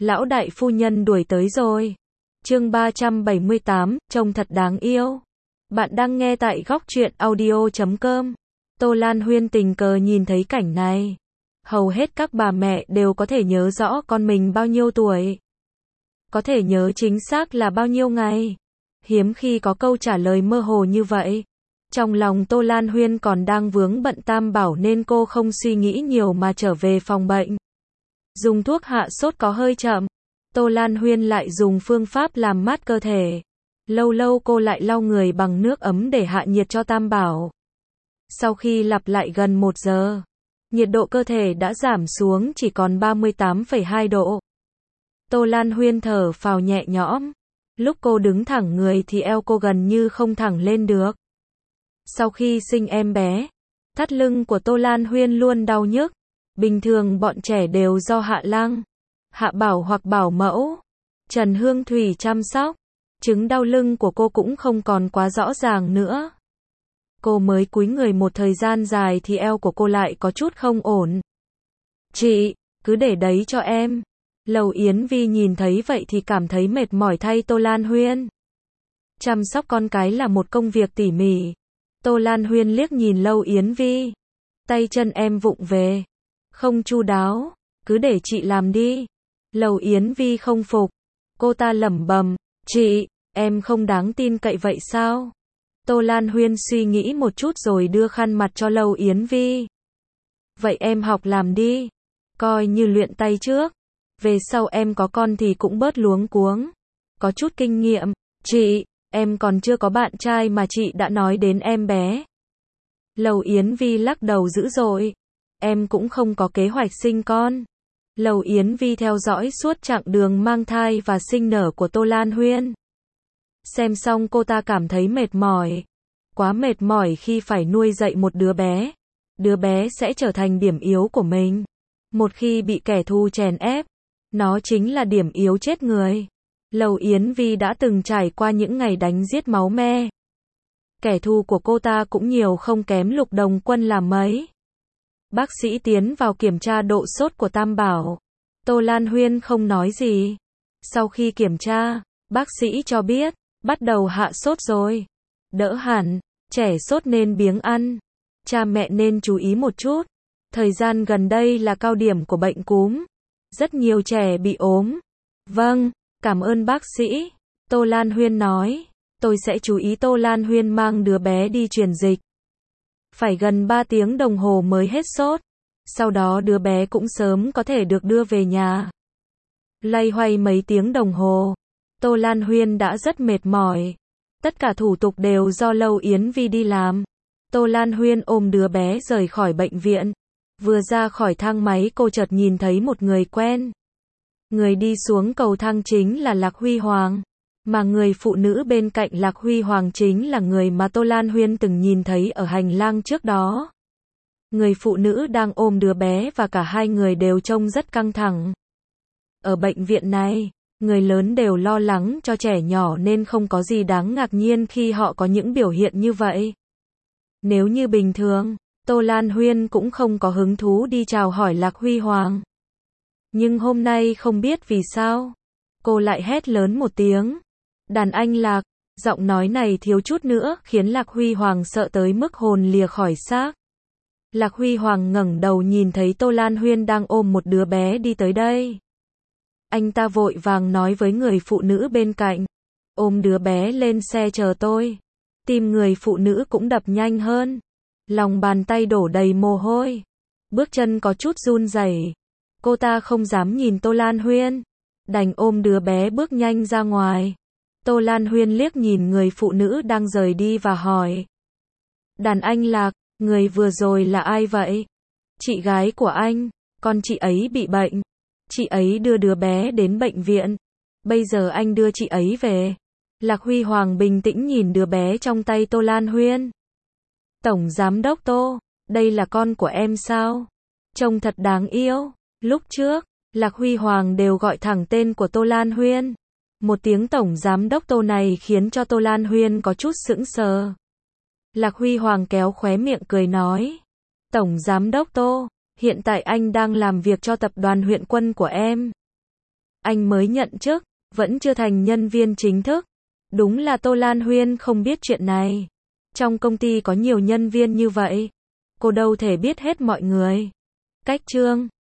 Lão đại phu nhân đuổi tới rồi. Chương 378, trông thật đáng yêu. Bạn đang nghe tại góc truyện audio.com. Tô Lan Huyên tình cờ nhìn thấy cảnh này. Hầu hết các bà mẹ đều có thể nhớ rõ con mình bao nhiêu tuổi. Có thể nhớ chính xác là bao nhiêu ngày. Hiếm khi có câu trả lời mơ hồ như vậy. Trong lòng Tô Lan Huyên còn đang vướng bận tam bảo nên cô không suy nghĩ nhiều mà trở về phòng bệnh. Dùng thuốc hạ sốt có hơi chậm. Tô Lan Huyên lại dùng phương pháp làm mát cơ thể. Lâu lâu cô lại lau người bằng nước ấm để hạ nhiệt cho tam bảo. Sau khi lặp lại gần 1 giờ, nhiệt độ cơ thể đã giảm xuống chỉ còn 38,2 độ. Tô Lan Huyên thở phào nhẹ nhõm. Lúc cô đứng thẳng người thì eo cô gần như không thẳng lên được. Sau khi sinh em bé, thắt lưng của Tô Lan Huyên luôn đau nhức. Bình thường bọn trẻ đều do Hạ Lăng, Hạ Bảo hoặc Bảo mẫu, Trần Hương Thủy chăm sóc. Chứng đau lưng của cô cũng không còn quá rõ ràng nữa. Cô mới cúi người một thời gian dài thì eo của cô lại có chút không ổn. Chị, cứ để đấy cho em. Lầu Yến Vi nhìn thấy vậy thì cảm thấy mệt mỏi thay Tô Lan Huyên. Chăm sóc con cái là một công việc tỉ mỉ. Tô Lan Huyên liếc nhìn Lầu Yến Vi. Tay chân em vụng về, không chu đáo, cứ để chị làm đi. Lầu Yến Vi không phục. Cô ta lẩm bẩm, chị, em không đáng tin cậy vậy sao? Tô Lan Huyên suy nghĩ một chút rồi đưa khăn mặt cho Lầu Yến Vi. Vậy em học làm đi. Coi như luyện tay trước. Về sau em có con thì cũng bớt luống cuống. Có chút kinh nghiệm. Chị, em còn chưa có bạn trai mà chị đã nói đến em bé. Lầu Yến Vi lắc đầu dữ dội. Em cũng không có kế hoạch sinh con. Lầu Yến Vi theo dõi suốt chặng đường mang thai và sinh nở của Tô Lan Huyên. Xem xong cô ta cảm thấy mệt mỏi. Quá mệt mỏi khi phải nuôi dạy một đứa bé. Đứa bé sẽ trở thành điểm yếu của mình. Một khi bị kẻ thù chèn ép, nó chính là điểm yếu chết người. Lầu Yến Vi đã từng trải qua những ngày đánh giết máu me. Kẻ thù của cô ta cũng nhiều không kém Lục Đồng Quân là mấy. Bác sĩ tiến vào kiểm tra độ sốt của Tam Bảo. Tô Lan Huyên không nói gì. Sau khi kiểm tra, bác sĩ cho biết, bắt đầu hạ sốt rồi. Đỡ hẳn, trẻ sốt nên biếng ăn. Cha mẹ nên chú ý một chút. Thời gian gần đây là cao điểm của bệnh cúm. Rất nhiều trẻ bị ốm. Vâng, cảm ơn bác sĩ. Tô Lan Huyên nói. Tôi sẽ chú ý. Tô Lan Huyên mang đứa bé đi truyền dịch. Phải gần 3 tiếng đồng hồ mới hết sốt. Sau đó đứa bé cũng sớm có thể được đưa về nhà. Loay hoay mấy tiếng đồng hồ, Tô Lan Huyên đã rất mệt mỏi. Tất cả thủ tục đều do Lầu Yến Vi đi làm. Tô Lan Huyên ôm đứa bé rời khỏi bệnh viện. Vừa ra khỏi thang máy cô chợt nhìn thấy một người quen. Người đi xuống cầu thang chính là Lạc Huy Hoàng. Mà người phụ nữ bên cạnh Lạc Huy Hoàng chính là người mà Tô Lan Huyên từng nhìn thấy ở hành lang trước đó. Người phụ nữ đang ôm đứa bé và cả hai người đều trông rất căng thẳng. Ở bệnh viện này, người lớn đều lo lắng cho trẻ nhỏ nên không có gì đáng ngạc nhiên khi họ có những biểu hiện như vậy. Nếu như bình thường, Tô Lan Huyên cũng không có hứng thú đi chào hỏi Lạc Huy Hoàng. Nhưng hôm nay không biết vì sao, cô lại hét lớn một tiếng. Đàn anh Lạc, giọng nói này thiếu chút nữa khiến Lạc Huy Hoàng sợ tới mức hồn lìa khỏi xác. Lạc Huy Hoàng ngẩng đầu nhìn thấy Tô Lan Huyên đang ôm một đứa bé đi tới đây. Anh ta vội vàng nói với người phụ nữ bên cạnh. Ôm đứa bé lên xe chờ tôi. Tim người phụ nữ cũng đập nhanh hơn. Lòng bàn tay đổ đầy mồ hôi. Bước chân có chút run rẩy. Cô ta không dám nhìn Tô Lan Huyên. Đành ôm đứa bé bước nhanh ra ngoài. Tô Lan Huyên liếc nhìn người phụ nữ đang rời đi và hỏi. Đàn anh Lạc, người vừa rồi là ai vậy? Chị gái của anh, con chị ấy bị bệnh. Chị ấy đưa đứa bé đến bệnh viện. Bây giờ anh đưa chị ấy về. Lạc Huy Hoàng bình tĩnh nhìn đứa bé trong tay Tô Lan Huyên. Tổng Giám đốc Tô, đây là con của em sao? Trông thật đáng yêu. Lúc trước, Lạc Huy Hoàng đều gọi thẳng tên của Tô Lan Huyên. Một tiếng Tổng Giám đốc Tô này khiến cho Tô Lan Huyên có chút sững sờ. Lạc Huy Hoàng kéo khóe miệng cười nói. Tổng Giám đốc Tô, hiện tại anh đang làm việc cho tập đoàn Huyện Quân của em. Anh mới nhận chức, vẫn chưa thành nhân viên chính thức. Đúng là Tô Lan Huyên không biết chuyện này. Trong công ty có nhiều nhân viên như vậy. Cô đâu thể biết hết mọi người. Cách chương